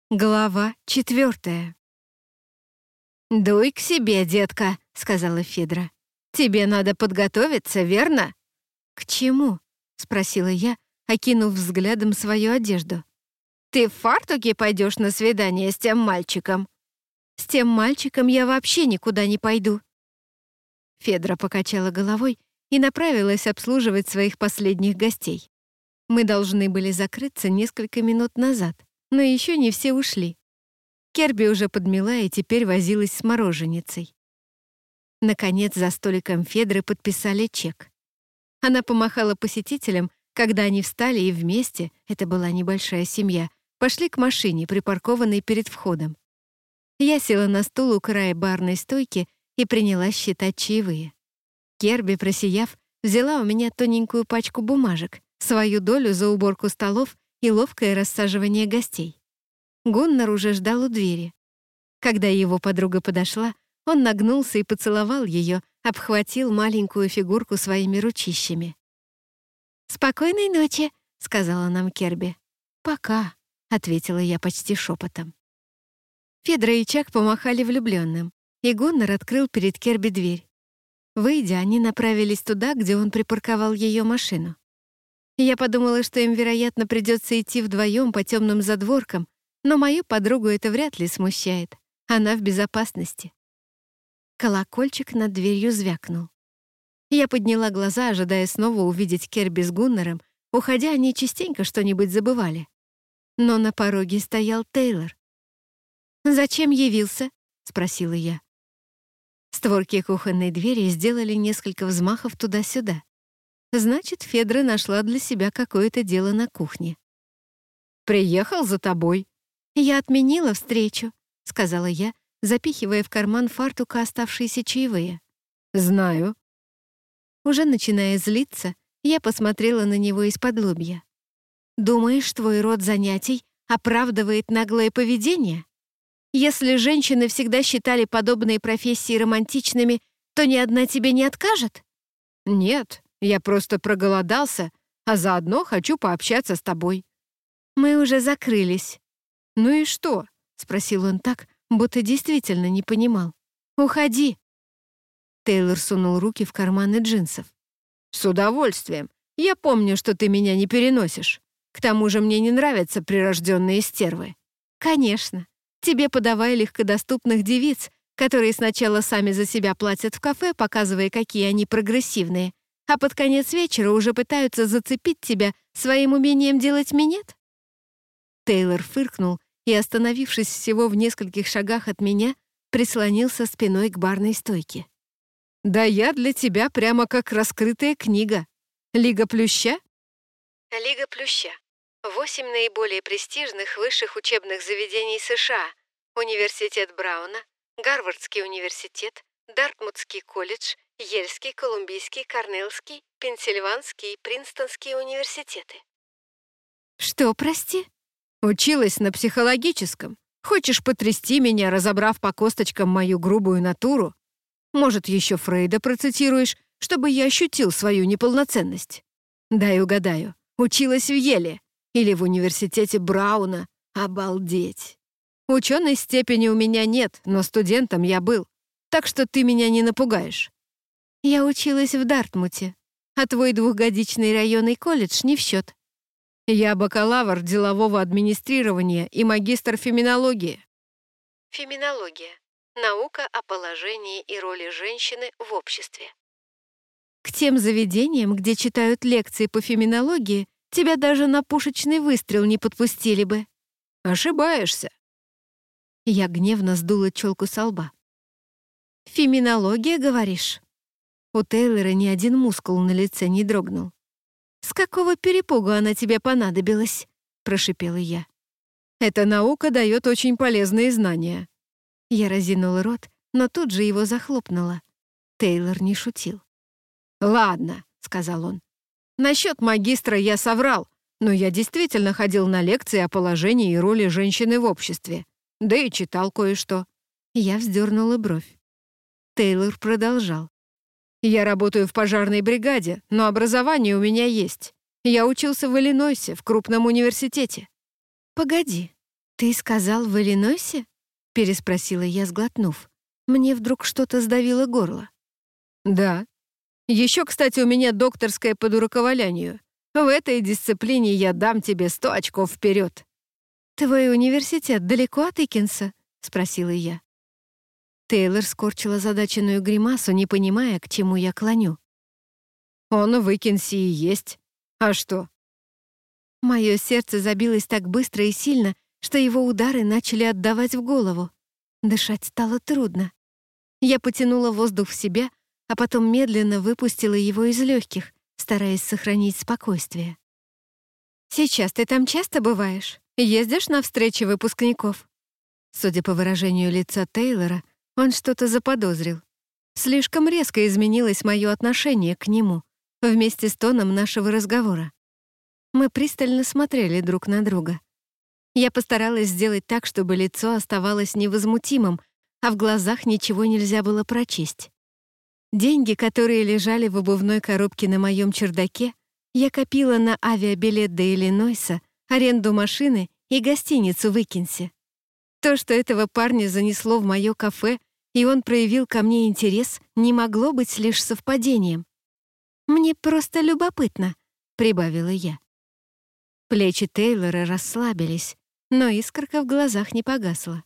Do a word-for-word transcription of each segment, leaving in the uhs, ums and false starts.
Глава четвертая. «Дуй к себе, детка», — сказала Федра. «Тебе надо подготовиться, верно?» «К чему?» — спросила я, окинув взглядом свою одежду. «Ты в фартуке пойдешь на свидание с тем мальчиком?» «С тем мальчиком я вообще никуда не пойду». Федра покачала головой и направилась обслуживать своих последних гостей. Мы должны были закрыться несколько минут назад, но еще не все ушли. Керби уже подмела и теперь возилась с мороженицей. Наконец, за столиком Федры подписали чек. Она помахала посетителям, когда они встали и вместе, это была небольшая семья, пошли к машине, припаркованной перед входом. Я села на стул у края барной стойки и принялась считать чаевые. Керби, просияв, взяла у меня тоненькую пачку бумажек, свою долю за уборку столов и ловкое рассаживание гостей. Гуннар уже ждал у двери. Когда его подруга подошла, он нагнулся и поцеловал ее, обхватил маленькую фигурку своими ручищами. «Спокойной ночи», — сказала нам Керби. «Пока», — ответила я почти шепотом. Федра и Чак помахали влюбленным, и Гуннар открыл перед Керби дверь. Выйдя, они направились туда, где он припарковал ее машину. Я подумала, что им, вероятно, придется идти вдвоем по темным задворкам, но мою подругу это вряд ли смущает. Она в безопасности. Колокольчик над дверью звякнул. Я подняла глаза, ожидая снова увидеть Керби с Гуннаром. Уходя, они частенько что-нибудь забывали. Но на пороге стоял Тейлор. «Зачем явился?» — спросила я. Створки кухонной двери сделали несколько взмахов туда-сюда. Значит, Федра нашла для себя какое-то дело на кухне. «Приехал за тобой». «Я отменила встречу», — сказала я, запихивая в карман фартука оставшиеся чаевые. «Знаю». Уже начиная злиться, я посмотрела на него из-под лобья. «Думаешь, твой род занятий оправдывает наглое поведение? Если женщины всегда считали подобные профессии романтичными, то ни одна тебе не откажет?» «Нет, я просто проголодался, а заодно хочу пообщаться с тобой». «Мы уже закрылись». «Ну и что?» — спросил он так, будто действительно не понимал. «Уходи». Тейлор сунул руки в карманы джинсов. «С удовольствием. Я помню, что ты меня не переносишь. К тому же мне не нравятся прирожденные стервы». «Конечно. Тебе подавай легкодоступных девиц, которые сначала сами за себя платят в кафе, показывая, какие они прогрессивные, а под конец вечера уже пытаются зацепить тебя своим умением делать минет?» Тейлор фыркнул и, остановившись всего в нескольких шагах от меня, прислонился спиной к барной стойке. «Да я для тебя прямо как раскрытая книга. Лига Плюща?» Лига Плюща. Восемь наиболее престижных высших учебных заведений США. Университет Брауна, Гарвардский университет, Дартмутский колледж, Ельский, Колумбийский, Корнеллский, Пенсильванский и Принстонские университеты. «Что, прости?» «Училась на психологическом. Хочешь потрясти меня, разобрав по косточкам мою грубую натуру? Может, еще Фрейда процитируешь, чтобы я ощутил свою неполноценность? Дай угадаю. Училась в Еле или в университете Брауна. Обалдеть! Ученой степени у меня нет, но студентом я был, так что ты меня не напугаешь». «Я училась в Дартмуте, а твой двухгодичный районный колледж не в счет». «Я бакалавр делового администрирования и магистр феминологии». Феминология — наука о положении и роли женщины в обществе. «К тем заведениям, где читают лекции по феминологии, тебя даже на пушечный выстрел не подпустили бы». «Ошибаешься». Я гневно сдула челку со лба. «Феминология, говоришь?» У Тейлора ни один мускул на лице не дрогнул. «С какого перепугу она тебе понадобилась?» — прошипела я. «Эта наука дает очень полезные знания». Я разинула рот, но тут же его захлопнула. Тейлор не шутил. «Ладно», — сказал он. «Насчет магистра я соврал, но я действительно ходил на лекции о положении и роли женщины в обществе. Да и читал кое-что». Я вздернула бровь. Тейлор продолжал. «Я работаю в пожарной бригаде, но образование у меня есть. Я учился в Иллинойсе, в крупном университете». «Погоди, «Ты сказал в Иллинойсе?» — переспросила я, сглотнув. Мне вдруг что-то сдавило горло. Да. Еще, кстати, у меня докторская по дураковалянию. В этой дисциплине я дам тебе сто очков вперед. «Твой университет далеко от Икинса?» — спросила я. Тейлор скорчила озадаченную гримасу, не понимая, к чему я клоню. Он в Икинсе и есть. А что? Мое сердце забилось так быстро и сильно, что его удары начали отдавать в голову. Дышать стало трудно. Я потянула воздух в себя, а потом медленно выпустила его из легких, стараясь сохранить спокойствие. «Сейчас ты там часто бываешь? Ездишь на встречи выпускников?» Судя по выражению лица Тейлора, он что-то заподозрил. Слишком резко изменилось мое отношение к нему вместе с тоном нашего разговора. Мы пристально смотрели друг на друга. Я постаралась сделать так, чтобы лицо оставалось невозмутимым, а в глазах ничего нельзя было прочесть. Деньги, которые лежали в обувной коробке на моем чердаке, я копила на авиабилет до Иллинойса, аренду машины и гостиницу в Икинсе. То, что этого парня занесло в мое кафе, и он проявил ко мне интерес, не могло быть лишь совпадением. «Мне просто любопытно», — прибавила я. Плечи Тейлора расслабились, но искорка в глазах не погасла.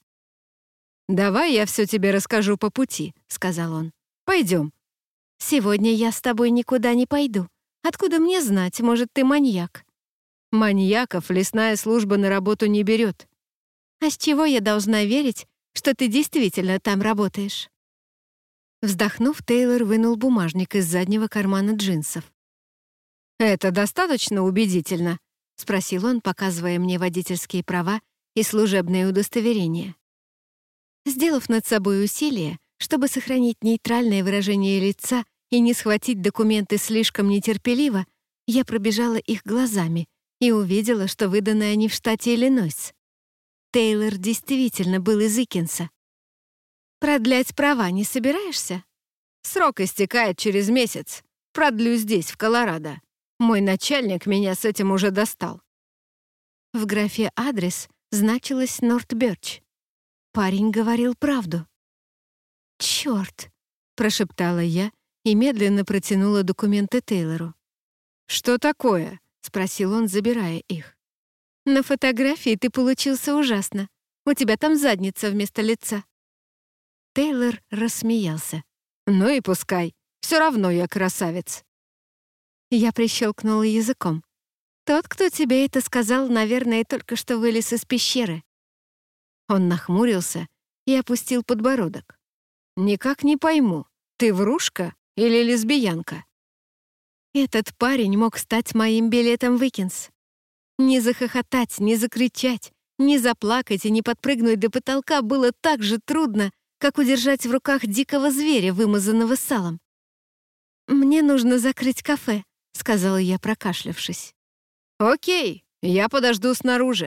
«Давай я все тебе расскажу по пути», — сказал он. «Пойдем». «Сегодня я с тобой никуда не пойду. Откуда мне знать, может, ты маньяк?» «Маньяков лесная служба на работу не берет». «А с чего я должна верить, что ты действительно там работаешь?» Вздохнув, Тейлор вынул бумажник из заднего кармана джинсов. «Это достаточно убедительно?» — спросил он, показывая мне водительские права и служебное удостоверение. Сделав над собой усилие, чтобы сохранить нейтральное выражение лица и не схватить документы слишком нетерпеливо, я пробежала их глазами и увидела, что выданы они в штате Иллинойс. Тейлор действительно был из Икинса. «Продлять права не собираешься?» «Срок истекает через месяц. Продлю здесь, в Колорадо. Мой начальник меня с этим уже достал». В графе «Адрес» значилось «Норт Бёрч». Парень говорил правду. «Чёрт!» — прошептала я и медленно протянула документы Тейлору. «Что такое?» — спросил он, забирая их. «На фотографии ты получился ужасно. У тебя там задница вместо лица». Тейлор рассмеялся. «Ну и пускай. Все равно я красавец». Я прищелкнула языком. «Тот, кто тебе это сказал, наверное, только что вылез из пещеры». Он нахмурился и опустил подбородок. «Никак не пойму, ты врушка или лесбиянка?» Этот парень мог стать моим билетом в Икинс. Не захохотать, не закричать, не заплакать и не подпрыгнуть до потолка было так же трудно, как удержать в руках дикого зверя, вымазанного салом. «Мне нужно закрыть кафе», — сказала я, прокашлявшись. «Окей, я подожду снаружи».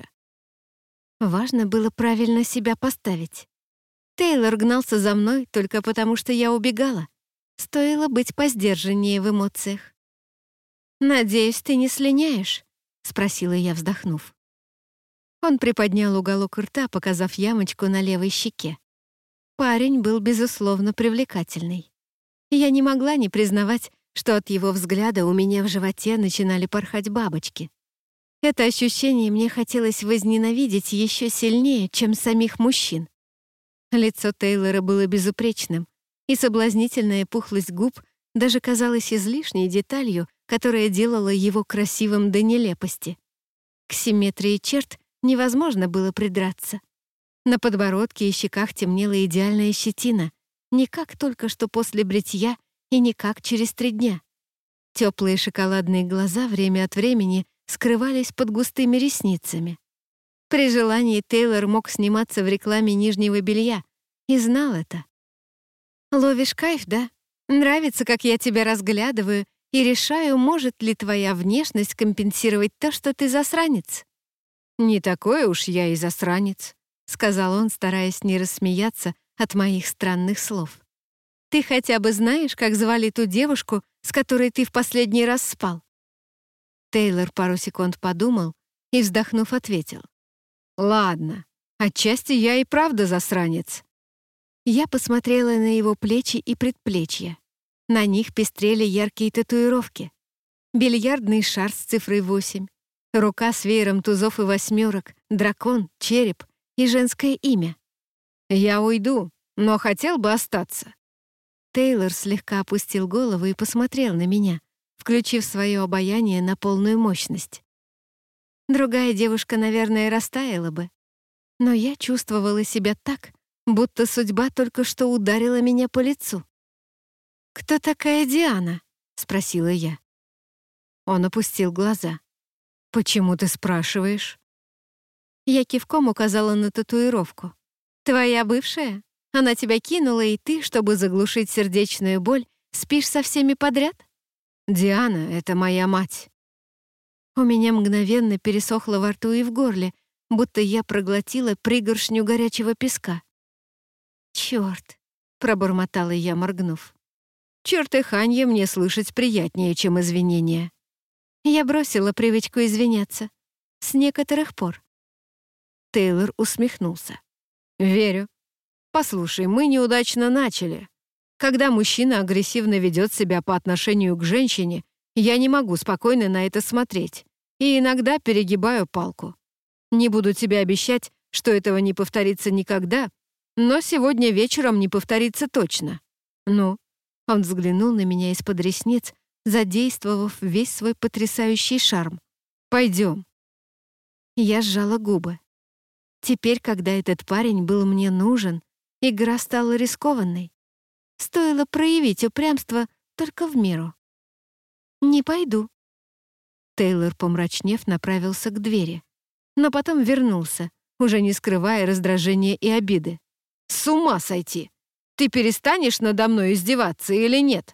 Важно было правильно себя поставить. Тейлор гнался за мной только потому, что я убегала. Стоило быть посдержаннее в эмоциях. «Надеюсь, ты не слиняешь?» — спросила я, вздохнув. Он приподнял уголок рта, показав ямочку на левой щеке. Парень был, безусловно, привлекательный. Я не могла не признавать, что от его взгляда у меня в животе начинали порхать бабочки. Это ощущение мне хотелось возненавидеть еще сильнее, чем самих мужчин. Лицо Тейлора было безупречным, и соблазнительная пухлость губ даже казалась излишней деталью, которая делала его красивым до нелепости. К симметрии черт невозможно было придраться. На подбородке и щеках темнела идеальная щетина, не как только что после бритья и не как через три дня. Теплые шоколадные глаза время от времени скрывались под густыми ресницами. При желании Тейлор мог сниматься в рекламе нижнего белья и знал это. «Ловишь кайф, да? Нравится, как я тебя разглядываю и решаю, может ли твоя внешность компенсировать то, что ты засранец». «Не такой уж я и засранец», — сказал он, стараясь не рассмеяться от моих странных слов. «Ты хотя бы знаешь, как звали ту девушку, с которой ты в последний раз спал?» Тейлор пару секунд подумал и, вздохнув, ответил. «Ладно, Отчасти я и правда засранец». Я посмотрела на его плечи и предплечья. На них пестрели яркие татуировки. Бильярдный шар с цифрой восемь, рука с веером тузов и восьмерок, дракон, череп и женское имя. «Я уйду, но хотел бы остаться». Тейлор слегка опустил голову и посмотрел на меня, включив свое обаяние на полную мощность. Другая девушка, наверное, растаяла бы. Но я чувствовала себя так, будто судьба только что ударила меня по лицу. «Кто такая Диана?» — спросила я. Он опустил глаза. «Почему ты спрашиваешь?» Я кивком указала на татуировку. «Твоя бывшая? Она тебя кинула, и ты, чтобы заглушить сердечную боль, спишь со всеми подряд?» «Диана — это моя мать». У меня мгновенно пересохло во рту и в горле, будто я проглотила пригоршню горячего песка. «Чёрт!» — пробормотала я, моргнув. «Чертыханье мне слышать приятнее, чем извинения». Я бросила привычку извиняться. С некоторых пор. Тейлор усмехнулся. «Верю. Послушай, мы неудачно начали. Когда мужчина агрессивно ведет себя по отношению к женщине, я не могу спокойно на это смотреть и иногда перегибаю палку. Не буду тебе обещать, что этого не повторится никогда, но сегодня вечером не повторится точно. Ну?» Он взглянул на меня из-под ресниц, задействовав весь свой потрясающий шарм. «Пойдем». Я сжала губы. Теперь, когда этот парень был мне нужен, игра стала рискованной. Стоило проявить упрямство только в меру. «Не пойду». Тейлор, помрачнев, направился к двери, но потом вернулся, уже не скрывая раздражения и обиды. «С ума сойти! Ты перестанешь надо мной издеваться или нет?»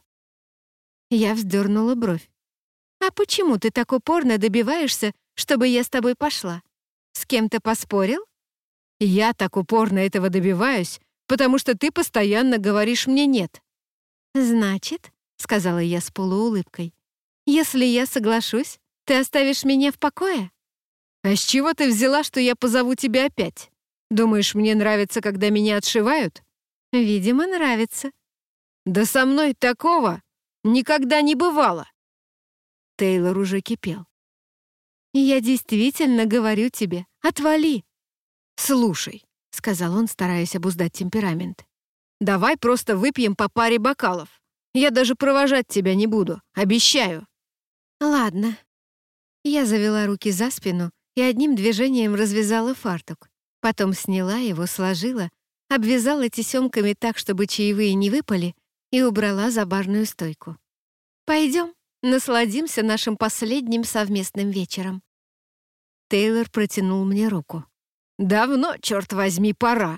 Я вздернула бровь. «А почему ты так упорно добиваешься, чтобы я с тобой пошла? С кем-то поспорил?» «Я так упорно этого добиваюсь, потому что ты постоянно говоришь мне «нет». «Значит», — сказала я с полуулыбкой, «если я соглашусь, ты оставишь меня в покое?» «А с чего ты взяла, что я позову тебя опять? Думаешь, мне нравится, когда меня отшивают?» «Видимо, нравится». «Да со мной такого никогда не бывало!» Тейлор уже кипел. «Я действительно говорю тебе, отвали!» «Слушай», — сказал он, стараясь обуздать темперамент, «давай просто выпьем по паре бокалов. Я даже провожать тебя не буду, обещаю». «Ладно». Я завела руки за спину и одним движением развязала фартук. Потом сняла его, сложила, обвязала тесёмками так, чтобы чаевые не выпали, и убрала за барную стойку. «Пойдем, насладимся нашим последним совместным вечером». Тейлор протянул мне руку. «Давно, черт возьми, пора!»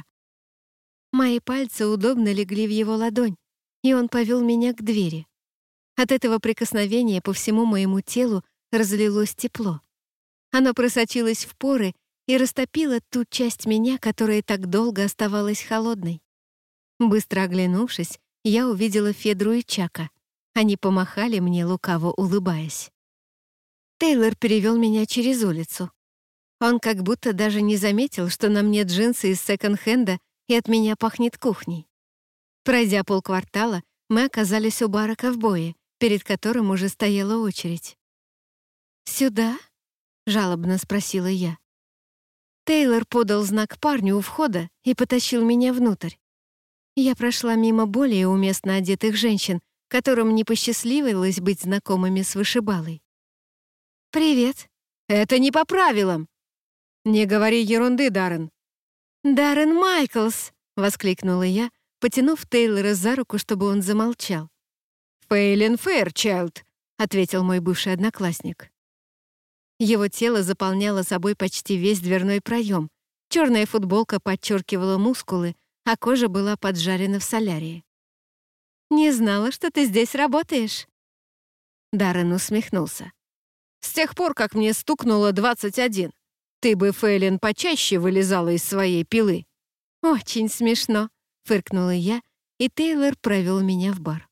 Мои пальцы удобно легли в его ладонь, и он повел меня к двери. От этого прикосновения по всему моему телу разлилось тепло. Оно просочилось в поры и растопило ту часть меня, которая так долго оставалась холодной. Быстро оглянувшись, я увидела Федру и Чака. Они помахали мне, лукаво улыбаясь. Тейлор перевел меня через улицу. Он как будто даже не заметил, что на мне джинсы из секонд-хенда и от меня пахнет кухней. Пройдя полквартала, мы оказались у бара ковбоя, перед которым уже стояла очередь. «Сюда?» — жалобно спросила я. Тейлор подал знак парню у входа и потащил меня внутрь. Я прошла мимо более уместно одетых женщин, которым не посчастливилось быть знакомыми с вышибалой. «Привет». «Это не по правилам!» «Не говори ерунды, Даррен». «Даррен Майклс!» — воскликнула я, потянув Тейлора за руку, чтобы он замолчал. «Фейлин Фэйрчайлд», — ответил мой бывший одноклассник. Его тело заполняло собой почти весь дверной проем. Черная футболка подчеркивала мускулы, а кожа была поджарена в солярии. «Не знала, что ты здесь работаешь». Даррен усмехнулся. «С тех пор, как мне стукнуло двадцать один, ты бы, Фейлин, почаще вылезала из своей пилы». «Очень смешно», — фыркнула я, и Тейлор провел меня в бар.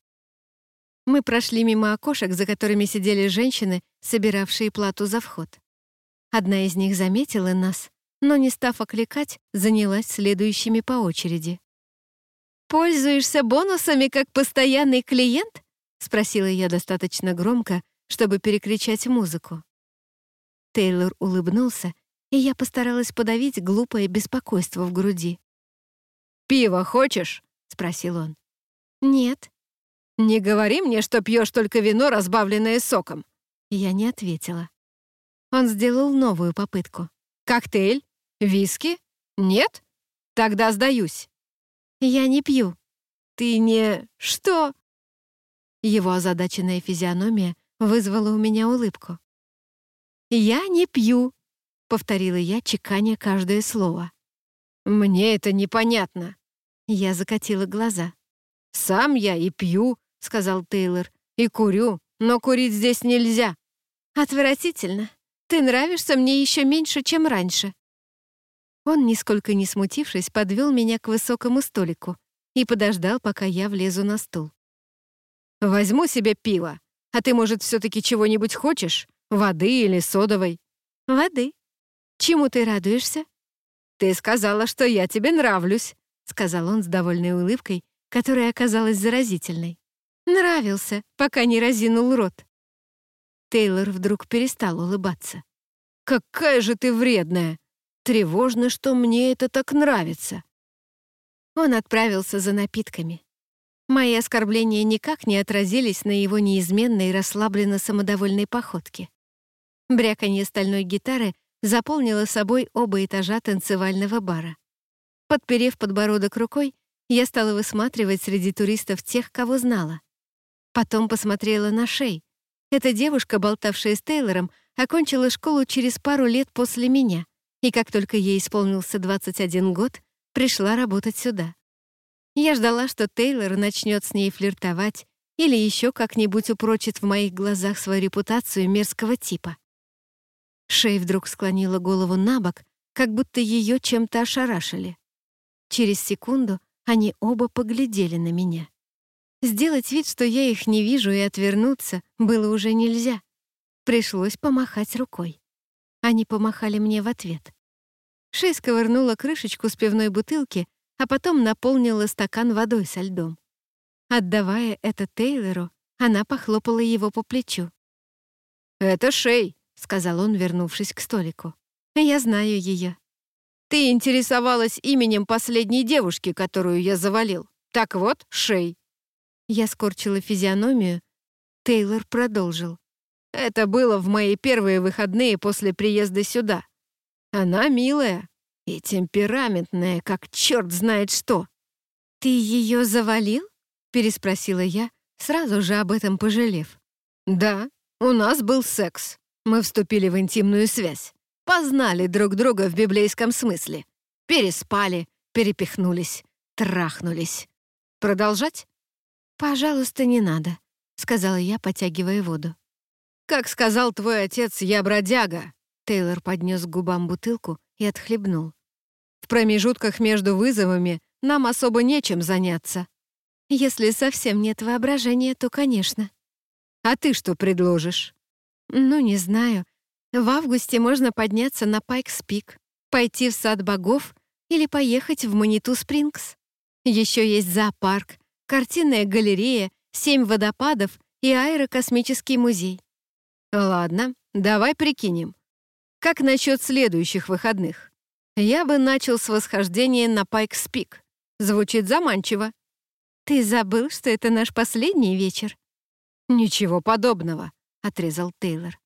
Мы прошли мимо окошек, за которыми сидели женщины, собиравшие плату за вход. Одна из них заметила нас, но, не став окликать, занялась следующими по очереди. «Пользуешься бонусами как постоянный клиент?» — спросила я достаточно громко, чтобы перекричать музыку. Тейлор улыбнулся, и я постаралась подавить глупое беспокойство в груди. «Пиво хочешь?» — спросил он. «Нет». «Не говори мне, что пьешь только вино, разбавленное соком». Я не ответила. Он сделал новую попытку. «Коктейль? Виски? Нет? Тогда сдаюсь». «Я не пью». «Ты не... что?» Его озадаченная физиономия вызвала у меня улыбку. «Я не пью», — повторила я, чеканя каждое слово. «Мне это непонятно». Я закатила глаза. «Сам я и пью», — сказал Тейлор, — «и курю, но курить здесь нельзя». «Отвратительно. Ты нравишься мне еще меньше, чем раньше». Он, нисколько не смутившись, подвел меня к высокому столику и подождал, пока я влезу на стул. «Возьму себе пиво. А ты, может, все-таки чего-нибудь хочешь? Воды или содовой?» «Воды. Чему ты радуешься?» «Ты сказала, что я тебе нравлюсь», — сказал он с довольной улыбкой, которая оказалась заразительной. «Нравился, пока не разинул рот». Тейлор вдруг перестал улыбаться. «Какая же ты вредная! Тревожно, что мне это так нравится». Он отправился за напитками. Мои оскорбления никак не отразились на его неизменной расслабленно-самодовольной походке. Бряканье стальной гитары заполнило собой оба этажа танцевального бара. Подперев подбородок рукой, я стала высматривать среди туристов тех, кого знала. Потом посмотрела на Шей. Эта девушка, болтавшая с Тейлором, окончила школу через пару лет после меня, и как только ей исполнился двадцать один год, пришла работать сюда. Я ждала, что Тейлор начнет с ней флиртовать или еще как-нибудь упрочит в моих глазах свою репутацию мерзкого типа. Шей вдруг склонила голову на бок, как будто ее чем-то ошарашили. Через секунду они оба поглядели на меня. Сделать вид, что я их не вижу, и отвернуться было уже нельзя. Пришлось помахать рукой. Они помахали мне в ответ. Шей сковырнула крышечку с пивной бутылки, а потом наполнила стакан водой со льдом. Отдавая это Тейлору, она похлопала его по плечу. «Это Шей», — сказал он, вернувшись к столику. «Я знаю ее». «Ты интересовалась именем последней девушки, которую я завалил. Так вот, Шей». Я скорчила физиономию. Тейлор продолжил. «Это было в мои первые выходные после приезда сюда. Она милая и темпераментная, как черт знает что». «Ты ее завалил?» — переспросила я, сразу же об этом пожалев. «Да, у нас был секс. Мы вступили в интимную связь. Познали друг друга в библейском смысле. Переспали, перепихнулись, трахнулись. Продолжать?» «Пожалуйста, не надо», — сказала я, потягивая воду. «Как сказал твой отец, я бродяга». Тейлор поднес к губам бутылку и отхлебнул. «В промежутках между вызовами нам особо нечем заняться». «Если совсем нет воображения, то, конечно». «А ты что предложишь?» «Ну, не знаю. В августе можно подняться на Пайкс-Пик, пойти в сад богов или поехать в Маниту-Спрингс. Еще есть зоопарк, картинная галерея, семь водопадов и аэрокосмический музей». «Ладно, давай прикинем. Как насчет следующих выходных? Я бы начал с восхождения на Пайкс-Пик. Звучит заманчиво». «Ты забыл, что это наш последний вечер?» «Ничего подобного», — отрезал Тейлор.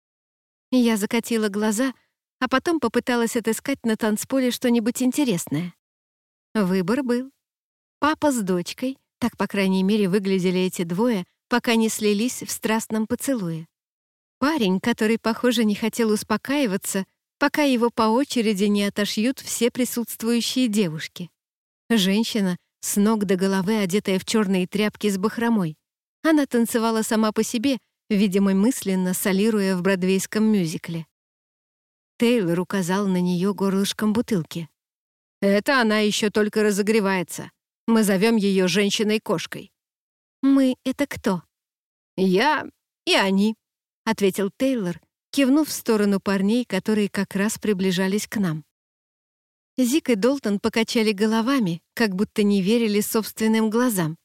Я закатила глаза, а потом попыталась отыскать на танцполе что-нибудь интересное. Выбор был. Папа с дочкой, так, по крайней мере, выглядели эти двое, пока не слились в страстном поцелуе. Парень, который, похоже, не хотел успокаиваться, пока его по очереди не отошьют все присутствующие девушки. Женщина, с ног до головы одетая в черные тряпки с бахромой. Она танцевала сама по себе, видимо, мысленно солируя в бродвейском мюзикле. Тейлор указал на нее горлышком бутылки. «Это она еще только разогревается. Мы зовем ее женщиной-кошкой». «Мы — это кто?» «Я и они», — ответил Тейлор, кивнув в сторону парней, которые как раз приближались к нам. Зик и Долтон покачали головами, как будто не верили собственным глазам.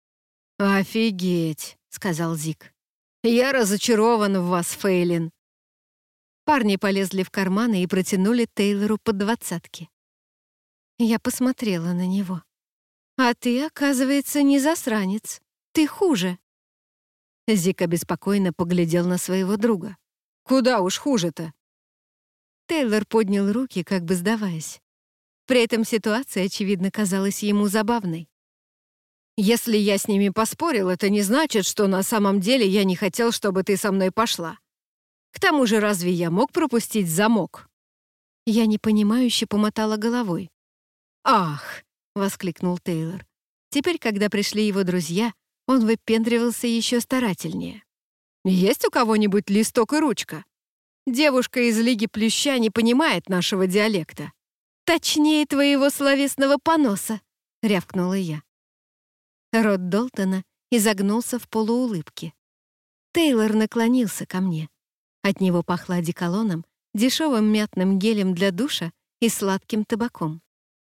«Офигеть», — сказал Зик. «Я разочарован в вас, Фейлин». Парни полезли в карманы и протянули Тейлору по двадцатке. Я посмотрела на него. «А ты, оказывается, не засранец. Ты хуже». Зик обеспокоенно поглядел на своего друга. «Куда уж хуже-то?» Тейлор поднял руки, как бы сдаваясь. При этом ситуация, очевидно, казалась ему забавной. «Если я с ними поспорил, это не значит, что на самом деле я не хотел, чтобы ты со мной пошла. К тому же разве я мог пропустить замок?» Я непонимающе помотала головой. «Ах!» — воскликнул Тейлор. Теперь, когда пришли его друзья, он выпендривался еще старательнее. «Есть у кого-нибудь листок и ручка? Девушка из Лиги Плюща не понимает нашего диалекта». «Точнее твоего словесного поноса», — рявкнула я. Рот Долтона изогнулся в полуулыбке. Тейлор наклонился ко мне. От него пахло одеколоном, дешевым мятным гелем для душа и сладким табаком.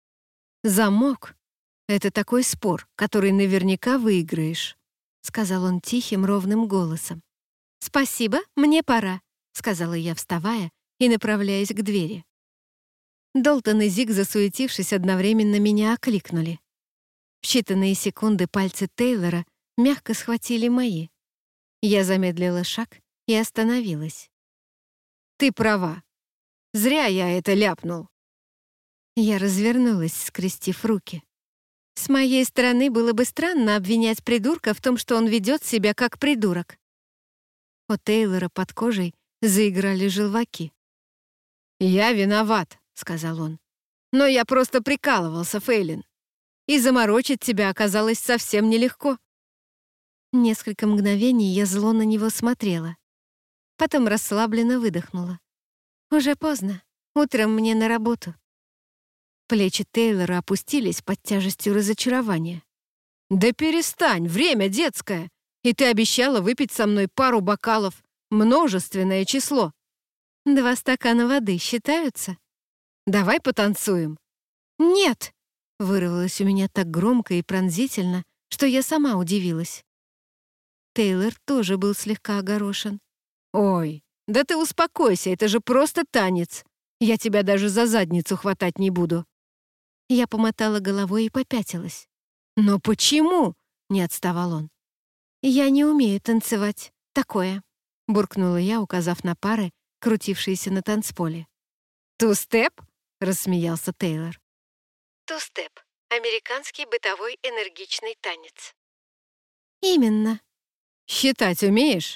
«Замок — это такой спор, который наверняка выиграешь», — сказал он тихим, ровным голосом. «Спасибо, мне пора», — сказала я, вставая и направляясь к двери. Долтон и Зик, засуетившись, одновременно меня окликнули. В считанные секунды пальцы Тейлора мягко схватили мои. Я замедлила шаг и остановилась. «Ты права. Зря я это ляпнул». Я развернулась, скрестив руки. С моей стороны было бы странно обвинять придурка в том, что он ведет себя как придурок. У Тейлора под кожей заиграли желваки. «Я виноват», — сказал он. «Но я просто прикалывался, Фейлин. И заморочить тебя оказалось совсем нелегко». Несколько мгновений я зло на него смотрела. Потом расслабленно выдохнула. «Уже поздно. Утром мне на работу». Плечи Тейлора опустились под тяжестью разочарования. «Да перестань, время детское. И ты обещала выпить со мной пару бокалов. Множественное число». «Два стакана воды считаются?» «Давай потанцуем». «Нет!» — вырвалось у меня так громко и пронзительно, что я сама удивилась. Тейлор тоже был слегка огорошен. «Ой, да ты успокойся, это же просто танец. Я тебя даже за задницу хватать не буду». Я помотала головой и попятилась. «Но почему?» — не отставал он. «Я не умею танцевать. Такое», — буркнула я, указав на пары, крутившиеся на танцполе. «Ту-степ?» — рассмеялся Тейлор. «Ту-степ — американский бытовой энергичный танец». «Именно». «Считать умеешь?»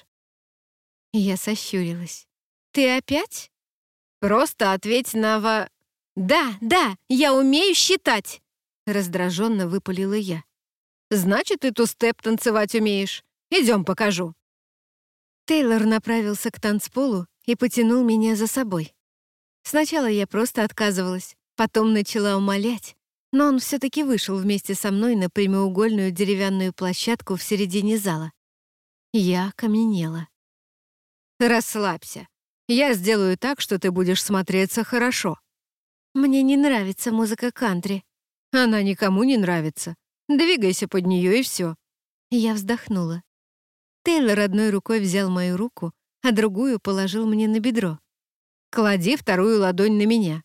Я сощурилась. «Ты опять?» «Просто ответь на во...» «Да, да, я умею считать!» Раздраженно выпалила я. «Значит, ты ту-степ танцевать умеешь. Идем, покажу». Тейлор направился к танцполу и потянул меня за собой. Сначала я просто отказывалась, потом начала умолять, но он все-таки вышел вместе со мной на прямоугольную деревянную площадку в середине зала. Я окаменела. «Расслабься. Я сделаю так, что ты будешь смотреться хорошо». «Мне не нравится музыка кантри». «Она никому не нравится. Двигайся под нее и все». Я вздохнула. Тейлор одной рукой взял мою руку, а другую положил мне на бедро. «Клади вторую ладонь на меня».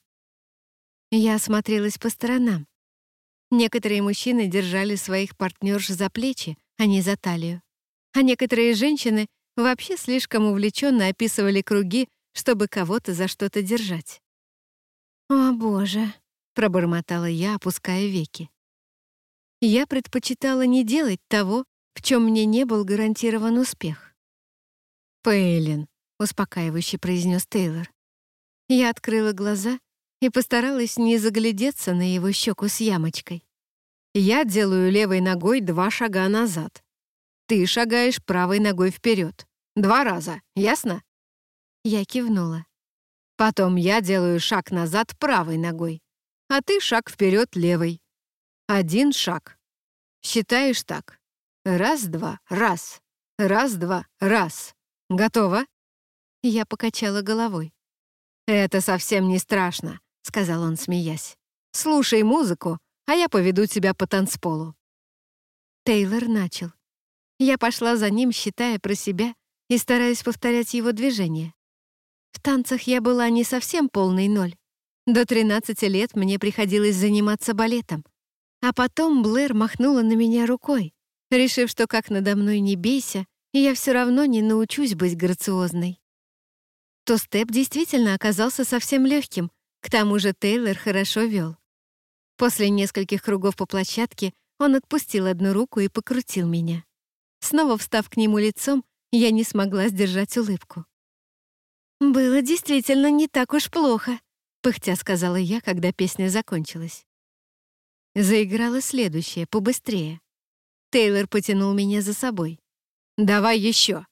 Я осмотрелась по сторонам. Некоторые мужчины держали своих партнерш за плечи, а не за талию. А некоторые женщины вообще слишком увлеченно описывали круги, чтобы кого-то за что-то держать. «О, Боже!» — пробормотала я, опуская веки. Я предпочитала не делать того, в чем мне не был гарантирован успех. «Фейлин», — успокаивающе произнес Тейлор. Я открыла глаза и постаралась не заглядеться на его щеку с ямочкой. «Я делаю левой ногой два шага назад. Ты шагаешь правой ногой вперед. Два раза, ясно?» Я кивнула. «Потом я делаю шаг назад правой ногой, а ты шаг вперед левой. Один шаг. Считаешь так. Раз-два, раз. Раз-два, раз. Готово?» Я покачала головой. «Это совсем не страшно», — сказал он, смеясь. Слушай музыку, а я поведу тебя по танцполу». Тейлор начал. Я пошла за ним, считая про себя и стараясь повторять его движения. В танцах я была не совсем полный ноль. До тринадцати лет мне приходилось заниматься балетом. А потом Блэр махнула на меня рукой, решив, что как надо мной не бейся, я все равно не научусь быть грациозной. То степ действительно оказался совсем легким, к тому же Тейлор хорошо вел. После нескольких кругов по площадке он отпустил одну руку и покрутил меня. Снова встав к нему лицом, я не смогла сдержать улыбку. «Было действительно не так уж плохо», — пыхтя сказала я, когда песня закончилась. Заиграла следующая, побыстрее. Тейлор потянул меня за собой. «Давай еще».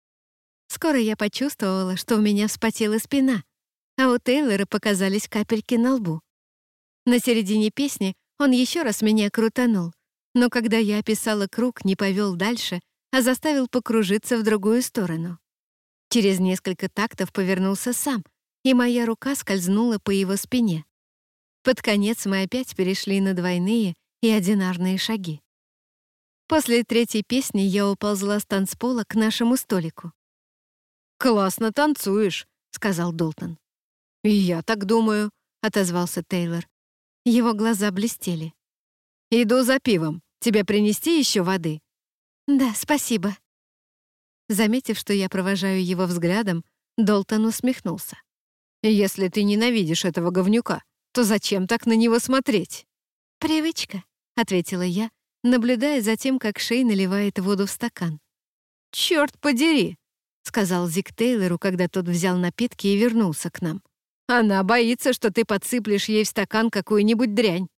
Скоро я почувствовала, что у меня вспотела спина, а у Тейлора показались капельки на лбу. На середине песни он еще раз меня крутанул, но когда я описала круг, не повел дальше, а заставил покружиться в другую сторону. Через несколько тактов повернулся сам, и моя рука скользнула по его спине. Под конец мы опять перешли на двойные и одинарные шаги. После третьей песни я уползла с танцпола к нашему столику. «Классно танцуешь», — сказал Долтон. «И я так думаю», — отозвался Тейлор. Его глаза блестели. «Иду за пивом. Тебе принести еще воды?» «Да, спасибо». Заметив, что я провожаю его взглядом, Долтон усмехнулся. «Если ты ненавидишь этого говнюка, то зачем так на него смотреть?» «Привычка», — ответила я, наблюдая за тем, как Шей наливает воду в стакан. «Чёрт подери», — сказал Зик Тейлору, когда тот взял напитки и вернулся к нам. «Она боится, что ты подсыплешь ей в стакан какую-нибудь дрянь».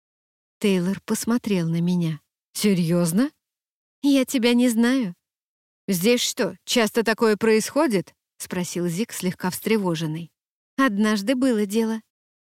Тейлор посмотрел на меня. «Серьезно?» «Я тебя не знаю». «Здесь что, часто такое происходит?» — спросил Зик, слегка встревоженный. «Однажды было дело».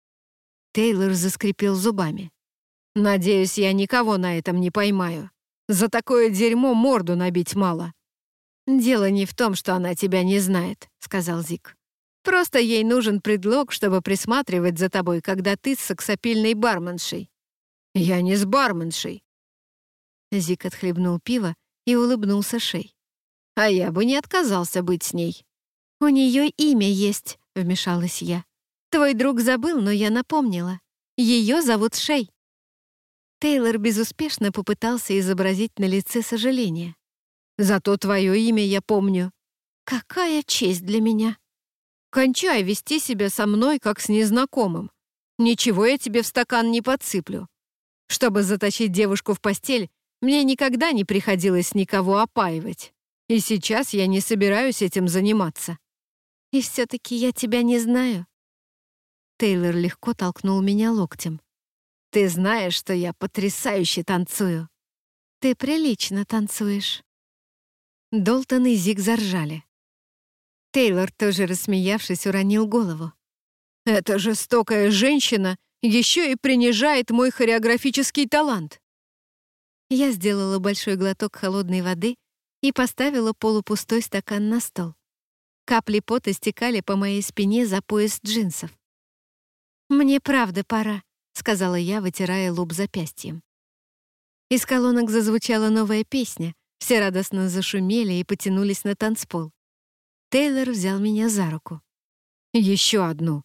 Тейлор заскрипел зубами. «Надеюсь, я никого на этом не поймаю. За такое дерьмо морду набить мало». «Дело не в том, что она тебя не знает», — сказал Зик. «Просто ей нужен предлог, чтобы присматривать за тобой, когда ты с сексапильной барменшей». «Я не с барменшей». Зик отхлебнул пиво и улыбнулся Шей. «А я бы не отказался быть с ней». «У нее имя есть», — вмешалась я. «Твой друг забыл, но я напомнила. Ее зовут Шей». Тейлор безуспешно попытался изобразить на лице сожаление. «Зато твое имя я помню». «Какая честь для меня». «Кончай вести себя со мной, как с незнакомым. Ничего я тебе в стакан не подсыплю. Чтобы затащить девушку в постель, мне никогда не приходилось никого опаивать. И сейчас я не собираюсь этим заниматься». «И все-таки я тебя не знаю». Тейлор легко толкнул меня локтем. «Ты знаешь, что я потрясающе танцую». «Ты прилично танцуешь». Долтон и Зик заржали. Тейлор, тоже рассмеявшись, уронил голову. «Эта жестокая женщина еще и принижает мой хореографический талант». Я сделала большой глоток холодной воды и поставила полупустой стакан на стол. Капли пота стекали по моей спине за пояс джинсов. «Мне правда пора», — сказала я, вытирая лоб запястьем. Из колонок зазвучала новая песня, все радостно зашумели и потянулись на танцпол. Тейлор взял меня за руку. «Еще одну».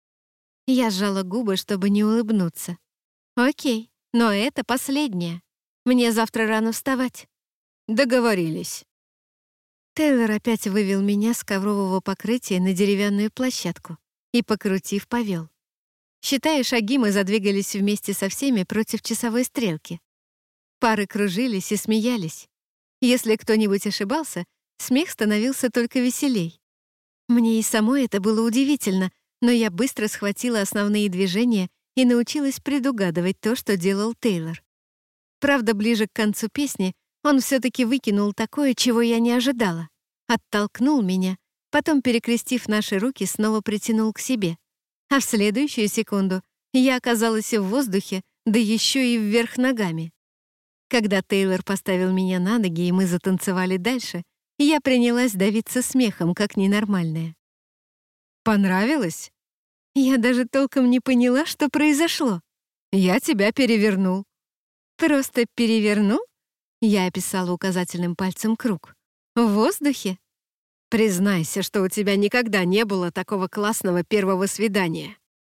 Я сжала губы, чтобы не улыбнуться. «Окей, но это последняя. Мне завтра рано вставать». «Договорились». Тейлор опять вывел меня с коврового покрытия на деревянную площадку и, покрутив, повел. Считая шаги, мы задвигались вместе со всеми против часовой стрелки. Пары кружились и смеялись. Если кто-нибудь ошибался, смех становился только веселей. Мне и самой это было удивительно, но я быстро схватила основные движения и научилась предугадывать то, что делал Тейлор. Правда, ближе к концу песни он все-таки выкинул такое, чего я не ожидала. Оттолкнул меня, потом, перекрестив наши руки, снова притянул к себе. А в следующую секунду я оказалась в воздухе, да еще и вверх ногами. Когда Тейлор поставил меня на ноги, и мы затанцевали дальше, я принялась давиться смехом, как ненормальная. «Понравилось?» Я даже толком не поняла, что произошло. Я тебя перевернул». «Просто переверну?» Я описала указательным пальцем круг. «В воздухе?» Признайся, что у тебя никогда не было такого классного первого свидания.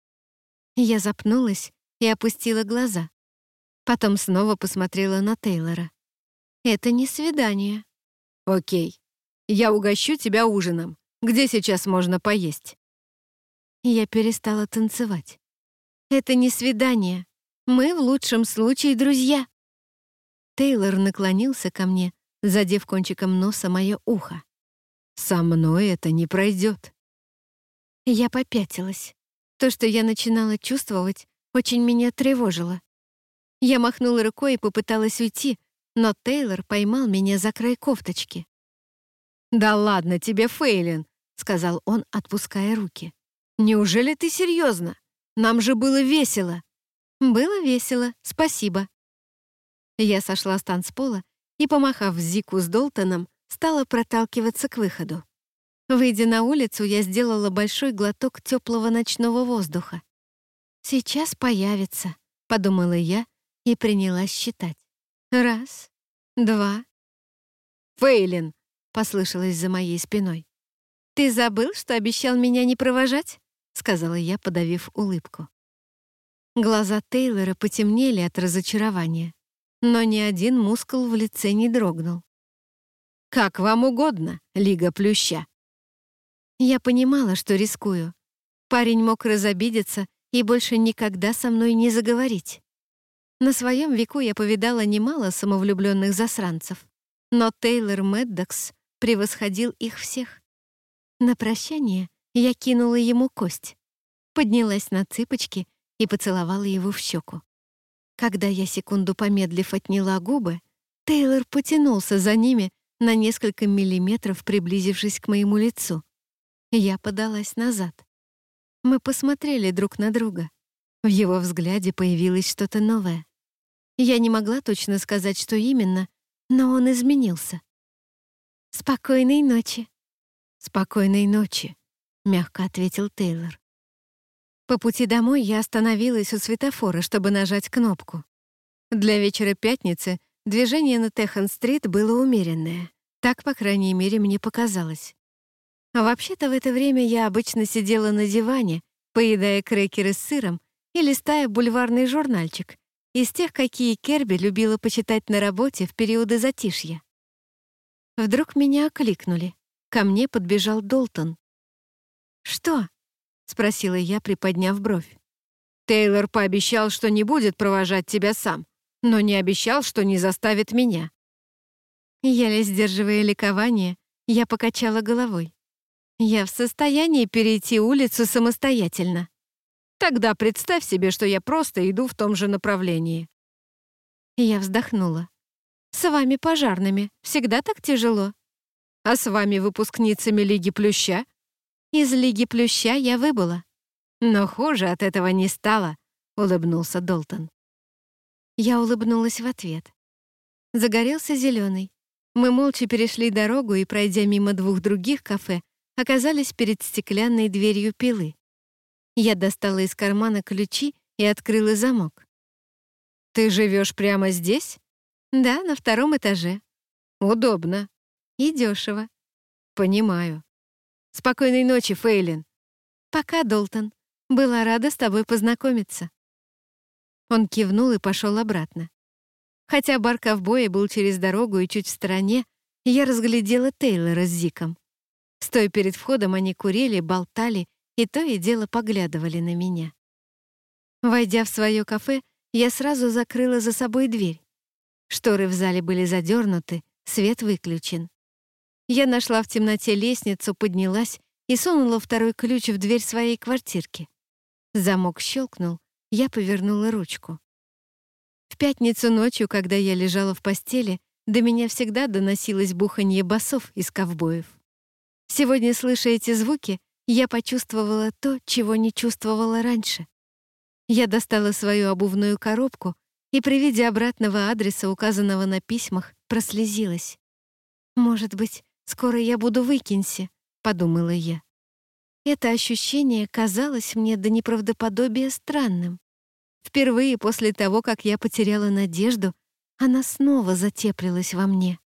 Я запнулась и опустила глаза. Потом снова посмотрела на Тейлора. «Это не свидание». Окей. Я угощу тебя ужином. Где сейчас можно поесть? Я перестала танцевать. «Это не свидание. Мы в лучшем случае друзья». Тейлор наклонился ко мне, задев кончиком носа мое ухо. «Со мной это не пройдет». Я попятилась. То, что я начинала чувствовать, очень меня тревожило. Я махнула рукой и попыталась уйти, но Тейлор поймал меня за край кофточки. «Да ладно тебе, Фейлин», — сказал он, отпуская руки. «Неужели ты серьезно? Нам же было весело». «Было весело, спасибо». Я сошла с танцпола и, помахав Зику с Долтоном, стала проталкиваться к выходу. Выйдя на улицу, я сделала большой глоток теплого ночного воздуха. «Сейчас появится», — подумала я и принялась считать. «Раз, два». «Фейлин», — послышалось за моей спиной. «Ты забыл, что обещал меня не провожать?» — сказала я, подавив улыбку. Глаза Тейлора потемнели от разочарования, но ни один мускул в лице не дрогнул. «Как вам угодно, Лига Плюща». Я понимала, что рискую. Парень мог разобидеться и больше никогда со мной не заговорить. На своем веку я повидала немало самовлюбленных засранцев, но Тейлор Мэддокс превосходил их всех. На прощание я кинула ему кость, поднялась на цыпочки и поцеловала его в щеку. Когда я, секунду помедлив, отняла губы, Тейлор потянулся за ними, на несколько миллиметров приблизившись к моему лицу. Я подалась назад. Мы посмотрели друг на друга. В его взгляде появилось что-то новое. Я не могла точно сказать, что именно, но он изменился. «Спокойной ночи». «Спокойной ночи», — мягко ответил Тейлор. По пути домой я остановилась у светофора, чтобы нажать кнопку. Для вечера пятницы движение на Техан-стрит было умеренное. Так, по крайней мере, мне показалось. А вообще-то в это время я обычно сидела на диване, поедая крекеры с сыром и листая бульварный журнальчик, из тех, какие Керби любила почитать на работе в периоды затишья. Вдруг меня окликнули. Ко мне подбежал Долтон. «Что?» — спросила я, приподняв бровь. «Тейлор пообещал, что не будет провожать тебя сам, но не обещал, что не заставит меня». Еле сдерживая ликование, я покачала головой. «Я в состоянии перейти улицу самостоятельно». «Тогда представь себе, что я просто иду в том же направлении». Я вздохнула. «С вами, пожарными, всегда так тяжело?» «А с вами, выпускницами Лиги Плюща?» «Из Лиги Плюща я выбыла». «Но хуже от этого не стало», — улыбнулся Долтон. Я улыбнулась в ответ. Загорелся зеленый. Мы молча перешли дорогу и, пройдя мимо двух других кафе, оказались перед стеклянной дверью пилы. Я достала из кармана ключи и открыла замок. «Ты живешь прямо здесь?» «Да, на втором этаже». «Удобно». «И дешево». «Понимаю». «Спокойной ночи, Фейлин». «Пока, Долтон. Была рада с тобой познакомиться». Он кивнул и пошел обратно. Хотя бар ковбоя был через дорогу и чуть в стороне, я разглядела Тейлора с Зиком. Стоя перед входом, они курили, болтали и то и дело поглядывали на меня. Войдя в свое кафе, я сразу закрыла за собой дверь. Шторы в зале были задернуты, свет выключен. Я нашла в темноте лестницу, поднялась и сунула второй ключ в дверь своей квартирки. Замок щелкнул, я повернула ручку. В пятницу ночью, когда я лежала в постели, до меня всегда доносилось буханье басов из ковбоев. Сегодня, слыша эти звуки, я почувствовала то, чего не чувствовала раньше. Я достала свою обувную коробку и при виде обратного адреса, указанного на письмах, прослезилась. «Может быть, скоро я буду в Икинсе», — подумала я. Это ощущение казалось мне до неправдоподобия странным. Впервые после того, как я потеряла надежду, она снова затеплилась во мне.